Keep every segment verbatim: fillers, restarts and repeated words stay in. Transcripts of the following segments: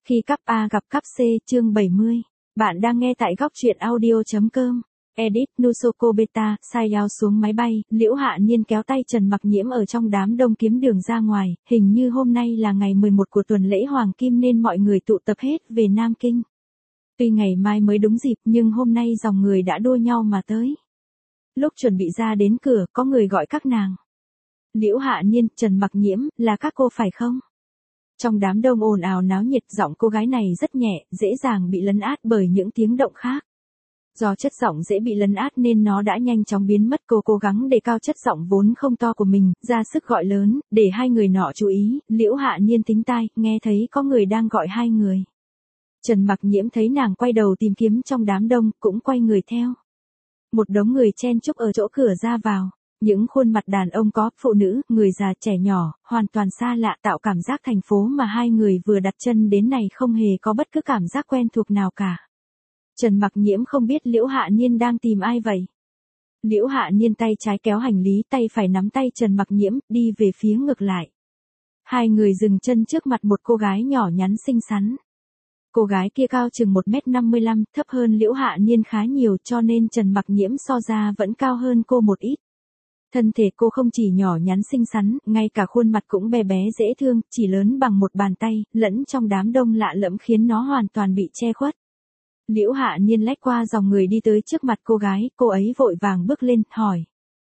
Khi cắp A gặp cắp C chương bảy mươi. Bạn đang nghe tại góc truyện audio.com. Edit Nusoko Beta, sai yao xuống máy bay, Liễu Hạ Niên kéo tay Trần Mặc Nhiễm ở trong đám đông kiếm đường ra ngoài, hình như hôm nay là ngày mười một của tuần lễ Hoàng Kim nên mọi người tụ tập hết về Nam Kinh. Tuy ngày mai mới đúng dịp nhưng hôm nay dòng người đã đua nhau mà tới. Lúc chuẩn bị ra đến cửa có người gọi các nàng. Liễu Hạ Niên, Trần Mặc Nhiễm, là các cô phải không? Trong đám đông ồn ào náo nhiệt, giọng cô gái này rất nhẹ, dễ dàng bị lấn át bởi những tiếng động khác. Do chất giọng dễ bị lấn át nên nó đã nhanh chóng biến mất. Cô cố gắng đề cao chất giọng vốn không to của mình, ra sức gọi lớn, để hai người nọ chú ý. Liễu Hạ Niên thính tai, nghe thấy có người đang gọi hai người. Trần Mặc Nhiễm thấy nàng quay đầu tìm kiếm trong đám đông, cũng quay người theo. Một đống người chen chúc ở chỗ cửa ra vào. Những khuôn mặt đàn ông có, phụ nữ, người già, trẻ nhỏ, hoàn toàn xa lạ, tạo cảm giác thành phố mà hai người vừa đặt chân đến này không hề có bất cứ cảm giác quen thuộc nào cả. Trần Mặc Nhiễm không biết Liễu Hạ Niên đang tìm ai vậy. Liễu Hạ Niên tay trái kéo hành lý, tay phải nắm tay Trần Mặc Nhiễm, đi về phía ngược lại. Hai người dừng chân trước mặt một cô gái nhỏ nhắn xinh xắn. Cô gái kia cao chừng một mét năm mươi lăm, thấp hơn Liễu Hạ Niên khá nhiều cho nên Trần Mặc Nhiễm so ra vẫn cao hơn cô một ít. Thân thể cô không chỉ nhỏ nhắn xinh xắn, ngay cả khuôn mặt cũng bé bé dễ thương, chỉ lớn bằng một bàn tay, lẫn trong đám đông lạ lẫm khiến nó hoàn toàn bị che khuất. Liễu Hạ Niên lách qua dòng người đi tới trước mặt cô gái, cô ấy vội vàng bước lên, hỏi.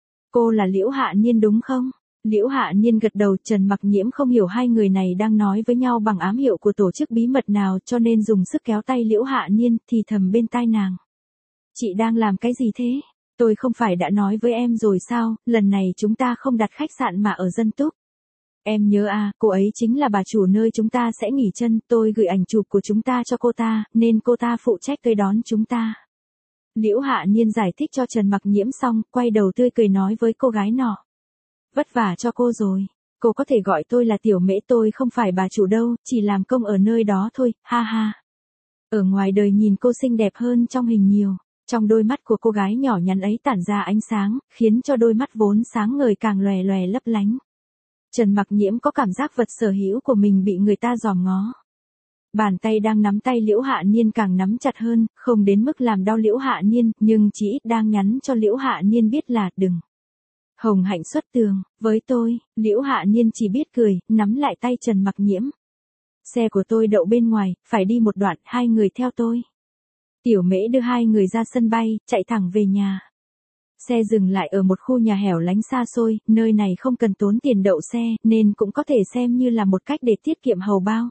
Cô là Liễu Hạ Niên đúng không? Liễu Hạ Niên gật đầu. Trần Mặc Nhiễm không hiểu hai người này đang nói với nhau bằng ám hiệu của tổ chức bí mật nào cho nên dùng sức kéo tay Liễu Hạ Niên, thì thầm bên tai nàng. Chị đang làm cái gì thế? Tôi không phải đã nói với em rồi sao, lần này chúng ta không đặt khách sạn mà ở dân túc. Em nhớ à, cô ấy chính là bà chủ nơi chúng ta sẽ nghỉ chân, tôi gửi ảnh chụp của chúng ta cho cô ta, nên cô ta phụ trách tới đón chúng ta. Liễu Hạ Niên giải thích cho Trần Mặc Nhiễm xong, quay đầu tươi cười nói với cô gái nọ. Vất vả cho cô rồi, cô có thể gọi tôi là Tiểu Mễ, tôi không phải bà chủ đâu, chỉ làm công ở nơi đó thôi, ha ha. Ở ngoài đời nhìn cô xinh đẹp hơn trong hình nhiều. Trong đôi mắt của cô gái nhỏ nhắn ấy tản ra ánh sáng, khiến cho đôi mắt vốn sáng ngời càng lòe lòe lấp lánh. Trần Mặc Nhiễm có cảm giác vật sở hữu của mình bị người ta dòm ngó. Bàn tay đang nắm tay Liễu Hạ Niên càng nắm chặt hơn, không đến mức làm đau Liễu Hạ Niên, nhưng chỉ ít đang nhắn cho Liễu Hạ Niên biết là đừng. Hồng hạnh xuất tường, với tôi. Liễu Hạ Niên chỉ biết cười, nắm lại tay Trần Mặc Nhiễm. Xe của tôi đậu bên ngoài, phải đi một đoạn, hai người theo tôi. Tiểu Mễ đưa hai người ra sân bay, chạy thẳng về nhà. Xe dừng lại ở một khu nhà hẻo lánh xa xôi, nơi này không cần tốn tiền đậu xe, nên cũng có thể xem như là một cách để tiết kiệm hầu bao.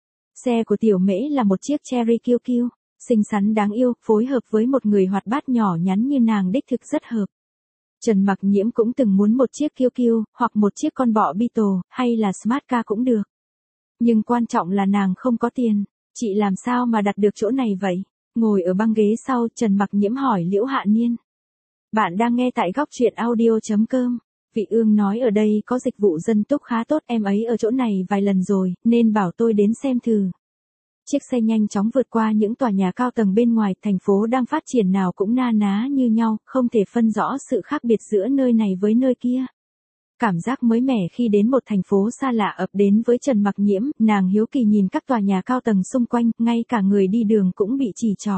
Xe của Tiểu Mễ là một chiếc Cherry kiu kiu, xinh xắn đáng yêu, phối hợp với một người hoạt bát nhỏ nhắn như nàng đích thực rất hợp. Trần Mặc Nhiễm cũng từng muốn một chiếc kiu kiu, hoặc một chiếc con bọ Beetle, hay là Smart Car cũng được. Nhưng quan trọng là nàng không có tiền, chị làm sao mà đặt được chỗ này vậy? Ngồi ở băng ghế sau, Trần Mặc Nhiễm hỏi Liễu Hạ Niên. Bạn đang nghe tại góc truyện audio.com. Vị Ương nói ở đây có dịch vụ dân túc khá tốt, em ấy ở chỗ này vài lần rồi, nên bảo tôi đến xem thử. Chiếc xe nhanh chóng vượt qua những tòa nhà cao tầng bên ngoài, thành phố đang phát triển nào cũng na ná như nhau, không thể phân rõ sự khác biệt giữa nơi này với nơi kia. Cảm giác mới mẻ khi đến một thành phố xa lạ ập đến với Trần Mặc Nhiễm, nàng hiếu kỳ nhìn các tòa nhà cao tầng xung quanh, ngay cả người đi đường cũng bị chỉ trỏ.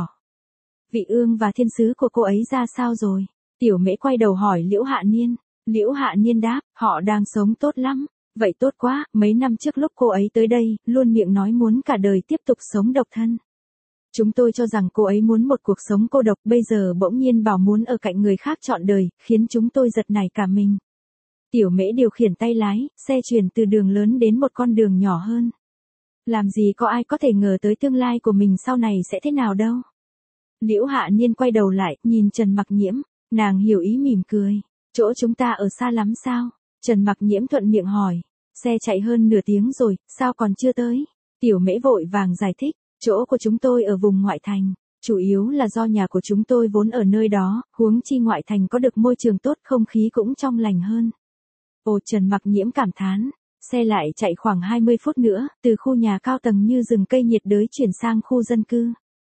Vị Ương và thiên sứ của cô ấy ra sao rồi? Tiểu Mễ quay đầu hỏi Liễu Hạ Niên. Liễu Hạ Niên đáp, họ đang sống tốt lắm. Vậy tốt quá, mấy năm trước lúc cô ấy tới đây, luôn miệng nói muốn cả đời tiếp tục sống độc thân. Chúng tôi cho rằng cô ấy muốn một cuộc sống cô độc, bây giờ bỗng nhiên bảo muốn ở cạnh người khác trọn đời, khiến chúng tôi giật nảy cả mình. Tiểu Mễ điều khiển tay lái, xe chuyển từ đường lớn đến một con đường nhỏ hơn. Làm gì có ai có thể ngờ tới tương lai của mình sau này sẽ thế nào đâu. Liễu Hạ Niên quay đầu lại, nhìn Trần Mặc Nhiễm, nàng hiểu ý mỉm cười. Chỗ chúng ta ở xa lắm sao? Trần Mặc Nhiễm thuận miệng hỏi. Xe chạy hơn nửa tiếng rồi, sao còn chưa tới? Tiểu Mễ vội vàng giải thích, chỗ của chúng tôi ở vùng ngoại thành. Chủ yếu là do nhà của chúng tôi vốn ở nơi đó, huống chi ngoại thành có được môi trường tốt, không khí cũng trong lành hơn. Ồ, Trần Mặc Nhiễm cảm thán. Xe lại chạy khoảng hai mươi phút nữa, từ khu nhà cao tầng như rừng cây nhiệt đới chuyển sang khu dân cư.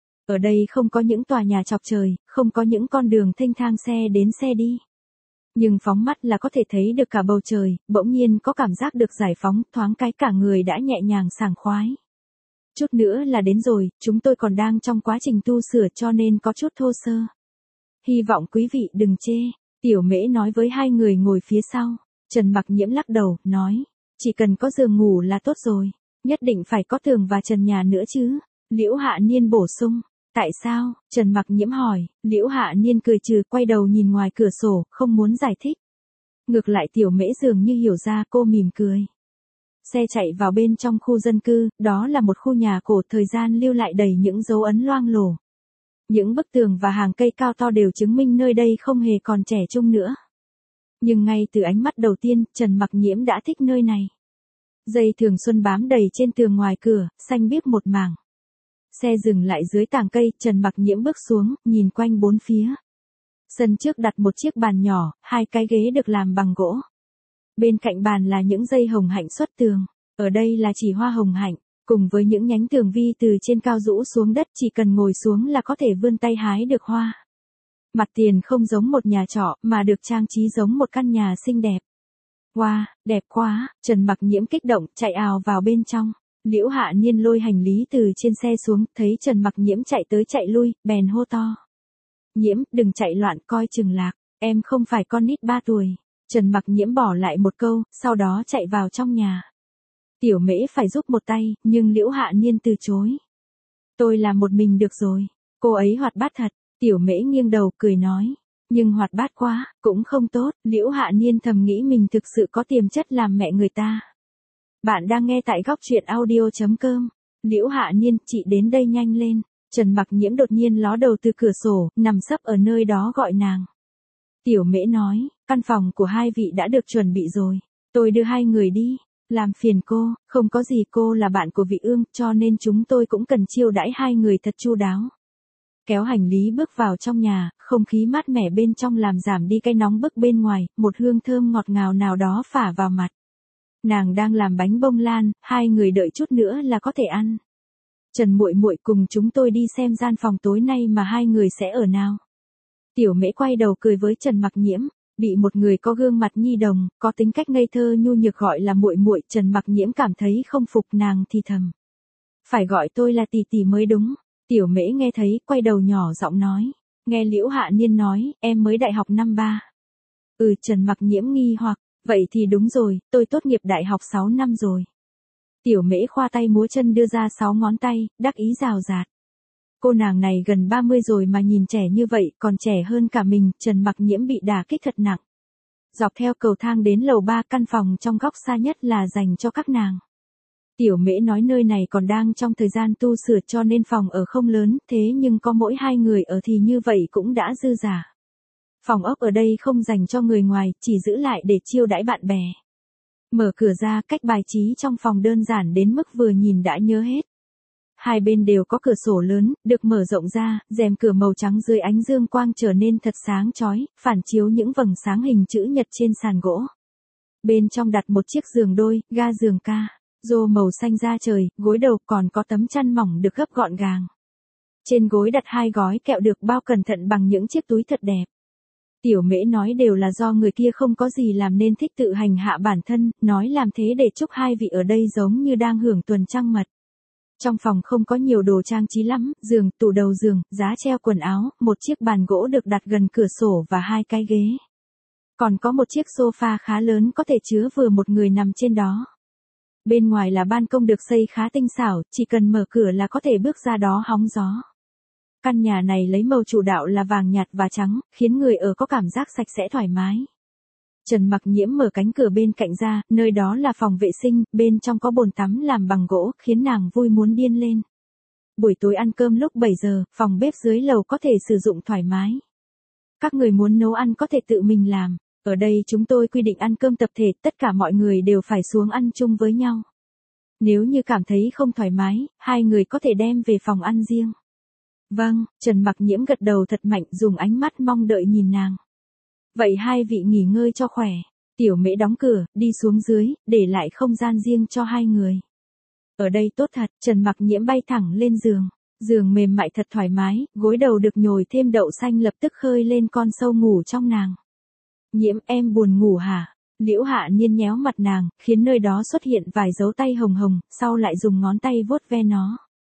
Ở đây không có những tòa nhà chọc trời, không có những con đường thênh thang xe đến xe đi. Nhưng phóng mắt là có thể thấy được cả bầu trời, bỗng nhiên có cảm giác được giải phóng, thoáng cái cả người đã nhẹ nhàng sảng khoái. Chút nữa là đến rồi, chúng tôi còn đang trong quá trình tu sửa cho nên có chút thô sơ. Hy vọng quý vị đừng chê, Tiểu Mễ nói với hai người ngồi phía sau. Trần Mặc Nhiễm lắc đầu, nói, chỉ cần có giường ngủ là tốt rồi, nhất định phải có tường và trần nhà nữa chứ. Liễu Hạ Niên bổ sung, tại sao? Trần Mặc Nhiễm hỏi. Liễu Hạ Niên cười trừ, quay đầu nhìn ngoài cửa sổ, không muốn giải thích. Ngược lại Tiểu Mễ dường như hiểu ra, cô mỉm cười. Xe chạy vào bên trong khu dân cư, đó là một khu nhà cổ, thời gian lưu lại đầy những dấu ấn loang lổ. Những bức tường và hàng cây cao to đều chứng minh nơi đây không hề còn trẻ trung nữa. Nhưng ngay từ ánh mắt đầu tiên, Trần Mặc Nhiễm đã thích nơi này. Dây thường xuân bám đầy trên tường ngoài cửa, xanh biếc một mảng. Xe dừng lại dưới tàng cây, Trần Mặc Nhiễm bước xuống, nhìn quanh bốn phía. Sân trước đặt một chiếc bàn nhỏ, hai cái ghế được làm bằng gỗ. Bên cạnh bàn là những dây hồng hạnh xuất tường. Ở đây là chỉ hoa hồng hạnh, cùng với những nhánh tường vi từ trên cao rũ xuống đất, chỉ cần ngồi xuống là có thể vươn tay hái được hoa. Mặt tiền không giống một nhà trọ, mà được trang trí giống một căn nhà xinh đẹp. Wow, đẹp quá, Trần Mặc Nhiễm kích động, chạy ào vào bên trong. Liễu Hạ Niên lôi hành lý từ trên xe xuống, thấy Trần Mặc Nhiễm chạy tới chạy lui, bèn hô to. Nhiễm, đừng chạy loạn, coi chừng lạc, em không phải con nít ba tuổi. Trần Mặc Nhiễm bỏ lại một câu, sau đó chạy vào trong nhà. Tiểu Mễ phải giúp một tay, nhưng Liễu Hạ Niên từ chối. Tôi làm một mình được rồi. Cô ấy hoạt bát thật. Tiểu Mễ nghiêng đầu cười nói. Nhưng hoạt bát quá, cũng không tốt. Liễu Hạ Niên thầm nghĩ mình thực sự có tiềm chất làm mẹ người ta. Bạn đang nghe tại góc truyện audio.com. Liễu Hạ Niên, chị đến đây nhanh lên. Trần Mặc Nhiễm đột nhiên ló đầu từ cửa sổ, nằm sấp ở nơi đó gọi nàng. Tiểu Mễ nói, căn phòng của hai vị đã được chuẩn bị rồi. Tôi đưa hai người đi. Làm phiền cô, không có gì, cô là bạn của vị ương, cho nên chúng tôi cũng cần chiêu đãi hai người thật chu đáo. Kéo hành lý bước vào trong nhà, không khí mát mẻ bên trong làm giảm đi cái nóng bức bên ngoài, một hương thơm ngọt ngào nào đó phả vào mặt. Nàng đang làm bánh bông lan, hai người đợi chút nữa là có thể ăn. Trần muội muội, cùng chúng tôi đi xem gian phòng tối nay mà hai người sẽ ở nào. Tiểu Mễ quay đầu cười với Trần Mặc Nhiễm, bị một người có gương mặt nhi đồng, có tính cách ngây thơ nhu nhược gọi là muội muội, Trần Mặc Nhiễm cảm thấy không phục, nàng thì thầm. Phải gọi tôi là tỷ tỷ mới đúng. Tiểu Mễ nghe thấy, quay đầu nhỏ giọng nói. Nghe Liễu Hạ Niên nói, em mới đại học năm ba. Ừ, Trần Mặc Nhiễm nghi hoặc, vậy thì đúng rồi, tôi tốt nghiệp đại học sáu năm rồi. Tiểu Mễ khoa tay múa chân đưa ra sáu ngón tay, đắc ý rào rạt. Cô nàng này gần ba mươi rồi mà nhìn trẻ như vậy, còn trẻ hơn cả mình. Trần Mặc Nhiễm bị đả kích thật nặng. Dọc theo cầu thang đến lầu ba, căn phòng trong góc xa nhất là dành cho các nàng. Tiểu Mễ nói nơi này còn đang trong thời gian tu sửa cho nên phòng ở không lớn, thế nhưng có mỗi hai người ở thì như vậy cũng đã dư giả. Phòng ốc ở đây không dành cho người ngoài, chỉ giữ lại để chiêu đãi bạn bè. Mở cửa ra, cách bài trí trong phòng đơn giản đến mức vừa nhìn đã nhớ hết. Hai bên đều có cửa sổ lớn, được mở rộng ra, rèm cửa màu trắng dưới ánh dương quang trở nên thật sáng chói, phản chiếu những vầng sáng hình chữ nhật trên sàn gỗ. Bên trong đặt một chiếc giường đôi, ga giường ca, rô màu xanh da trời, gối đầu, còn có tấm chăn mỏng được gấp gọn gàng. Trên gối đặt hai gói kẹo được bao cẩn thận bằng những chiếc túi thật đẹp. Tiểu Mễ nói đều là do người kia không có gì làm nên thích tự hành hạ bản thân, nói làm thế để chúc hai vị ở đây giống như đang hưởng tuần trăng mật. Trong phòng không có nhiều đồ trang trí lắm, giường, tủ đầu giường, giá treo quần áo, một chiếc bàn gỗ được đặt gần cửa sổ và hai cái ghế. Còn có một chiếc sofa khá lớn có thể chứa vừa một người nằm trên đó. Bên ngoài là ban công được xây khá tinh xảo, chỉ cần mở cửa là có thể bước ra đó hóng gió. Căn nhà này lấy màu chủ đạo là vàng nhạt và trắng, khiến người ở có cảm giác sạch sẽ thoải mái. Trần Mặc Nhiễm mở cánh cửa bên cạnh ra, nơi đó là phòng vệ sinh, bên trong có bồn tắm làm bằng gỗ, khiến nàng vui muốn điên lên. Buổi tối ăn cơm lúc bảy giờ, phòng bếp dưới lầu có thể sử dụng thoải mái. Các người muốn nấu ăn có thể tự mình làm. Ở đây chúng tôi quy định ăn cơm tập thể, tất cả mọi người đều phải xuống ăn chung với nhau. Nếu như cảm thấy không thoải mái, hai người có thể đem về phòng ăn riêng. Vâng, Trần Mặc Nhiễm gật đầu thật mạnh, dùng ánh mắt mong đợi nhìn nàng. Vậy hai vị nghỉ ngơi cho khỏe. Tiểu Mễ đóng cửa, đi xuống dưới, để lại không gian riêng cho hai người. Ở đây tốt thật, Trần Mặc Nhiễm bay thẳng lên giường. Giường mềm mại thật thoải mái, gối đầu được nhồi thêm đậu xanh lập tức khơi lên con sâu ngủ trong nàng. Nhiễm, em buồn ngủ hả? Liễu Hạ Niên nhéo mặt nàng, khiến nơi đó xuất hiện vài dấu tay hồng hồng, sau lại dùng ngón tay vuốt ve nó.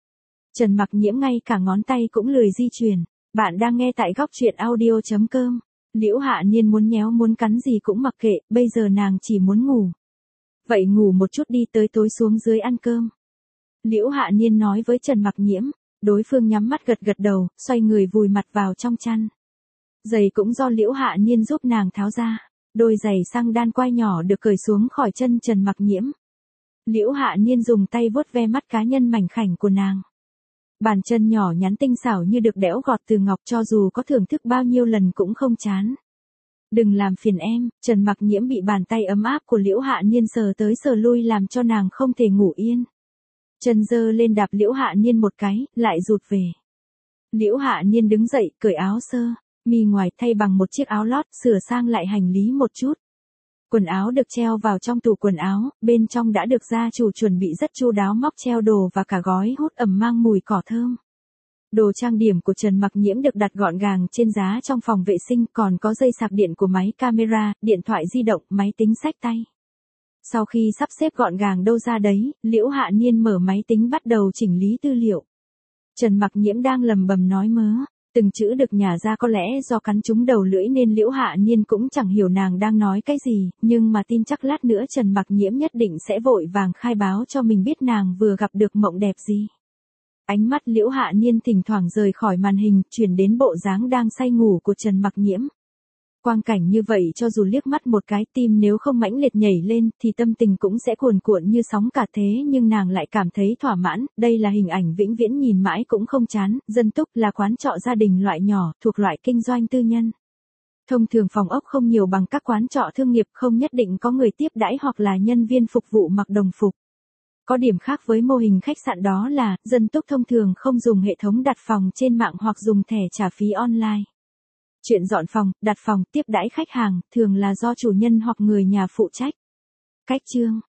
Trần Mặc Nhiễm ngay cả ngón tay cũng lười di chuyển. Bạn đang nghe tại góc truyện audio.com. Liễu Hạ Niên muốn nhéo muốn cắn gì cũng mặc kệ, bây giờ nàng chỉ muốn ngủ. Vậy ngủ một chút đi, tới tối xuống dưới ăn cơm. Liễu Hạ Niên nói với Trần Mặc Nhiễm. Đối phương nhắm mắt gật gật đầu, xoay người vùi mặt vào trong chăn. Giày cũng do Liễu Hạ Niên giúp nàng tháo ra. Đôi giày xăng đan quai nhỏ được cởi xuống khỏi chân Trần Mặc Nhiễm. Liễu Hạ Niên dùng tay vuốt ve mắt cá nhân mảnh khảnh của nàng. Bàn chân nhỏ nhắn tinh xảo như được đẽo gọt từ ngọc, cho dù có thưởng thức bao nhiêu lần cũng không chán. Đừng làm phiền em. Trần Mặc Nhiễm bị bàn tay ấm áp của Liễu Hạ Niên sờ tới sờ lui làm cho nàng không thể ngủ yên. Chân giơ lên đạp Liễu Hạ Niên một cái, lại rụt về. Liễu Hạ Niên đứng dậy, cởi áo sơ mi ngoài thay bằng một chiếc áo lót, sửa sang lại hành lý một chút. Quần áo được treo vào trong tủ quần áo, bên trong đã được gia chủ chuẩn bị rất chu đáo, móc treo đồ và cả gói hút ẩm mang mùi cỏ thơm. Đồ trang điểm của Trần Mặc Nhiễm được đặt gọn gàng trên giá trong phòng vệ sinh, còn có dây sạc điện của máy camera, điện thoại di động, máy tính xách tay. Sau khi sắp xếp gọn gàng đâu ra đấy, Liễu Hạ Niên mở máy tính bắt đầu chỉnh lý tư liệu. Trần Mặc Nhiễm đang lầm bầm nói mớ, từng chữ được nhả ra, có lẽ do cắn trúng đầu lưỡi nên Liễu Hạ Niên cũng chẳng hiểu nàng đang nói cái gì, nhưng mà tin chắc lát nữa Trần Mặc Nhiễm nhất định sẽ vội vàng khai báo cho mình biết nàng vừa gặp được mộng đẹp gì. Ánh mắt Liễu Hạ Niên thỉnh thoảng rời khỏi màn hình, chuyển đến bộ dáng đang say ngủ của Trần Mặc Nhiễm. Quang cảnh như vậy cho dù liếc mắt một cái, tim nếu không mãnh liệt nhảy lên thì tâm tình cũng sẽ cuồn cuộn như sóng cả, thế nhưng nàng lại cảm thấy thỏa mãn. Đây là hình ảnh vĩnh viễn nhìn mãi cũng không chán. Dân túc là quán trọ gia đình loại nhỏ, thuộc loại kinh doanh tư nhân. Thông thường phòng ốc không nhiều bằng các quán trọ thương nghiệp, không nhất định có người tiếp đãi hoặc là nhân viên phục vụ mặc đồng phục. Có điểm khác với mô hình khách sạn đó là, dân túc thông thường không dùng hệ thống đặt phòng trên mạng hoặc dùng thẻ trả phí online. Chuyện dọn phòng, đặt phòng, tiếp đãi khách hàng, thường là do chủ nhân hoặc người nhà phụ trách. Cách chương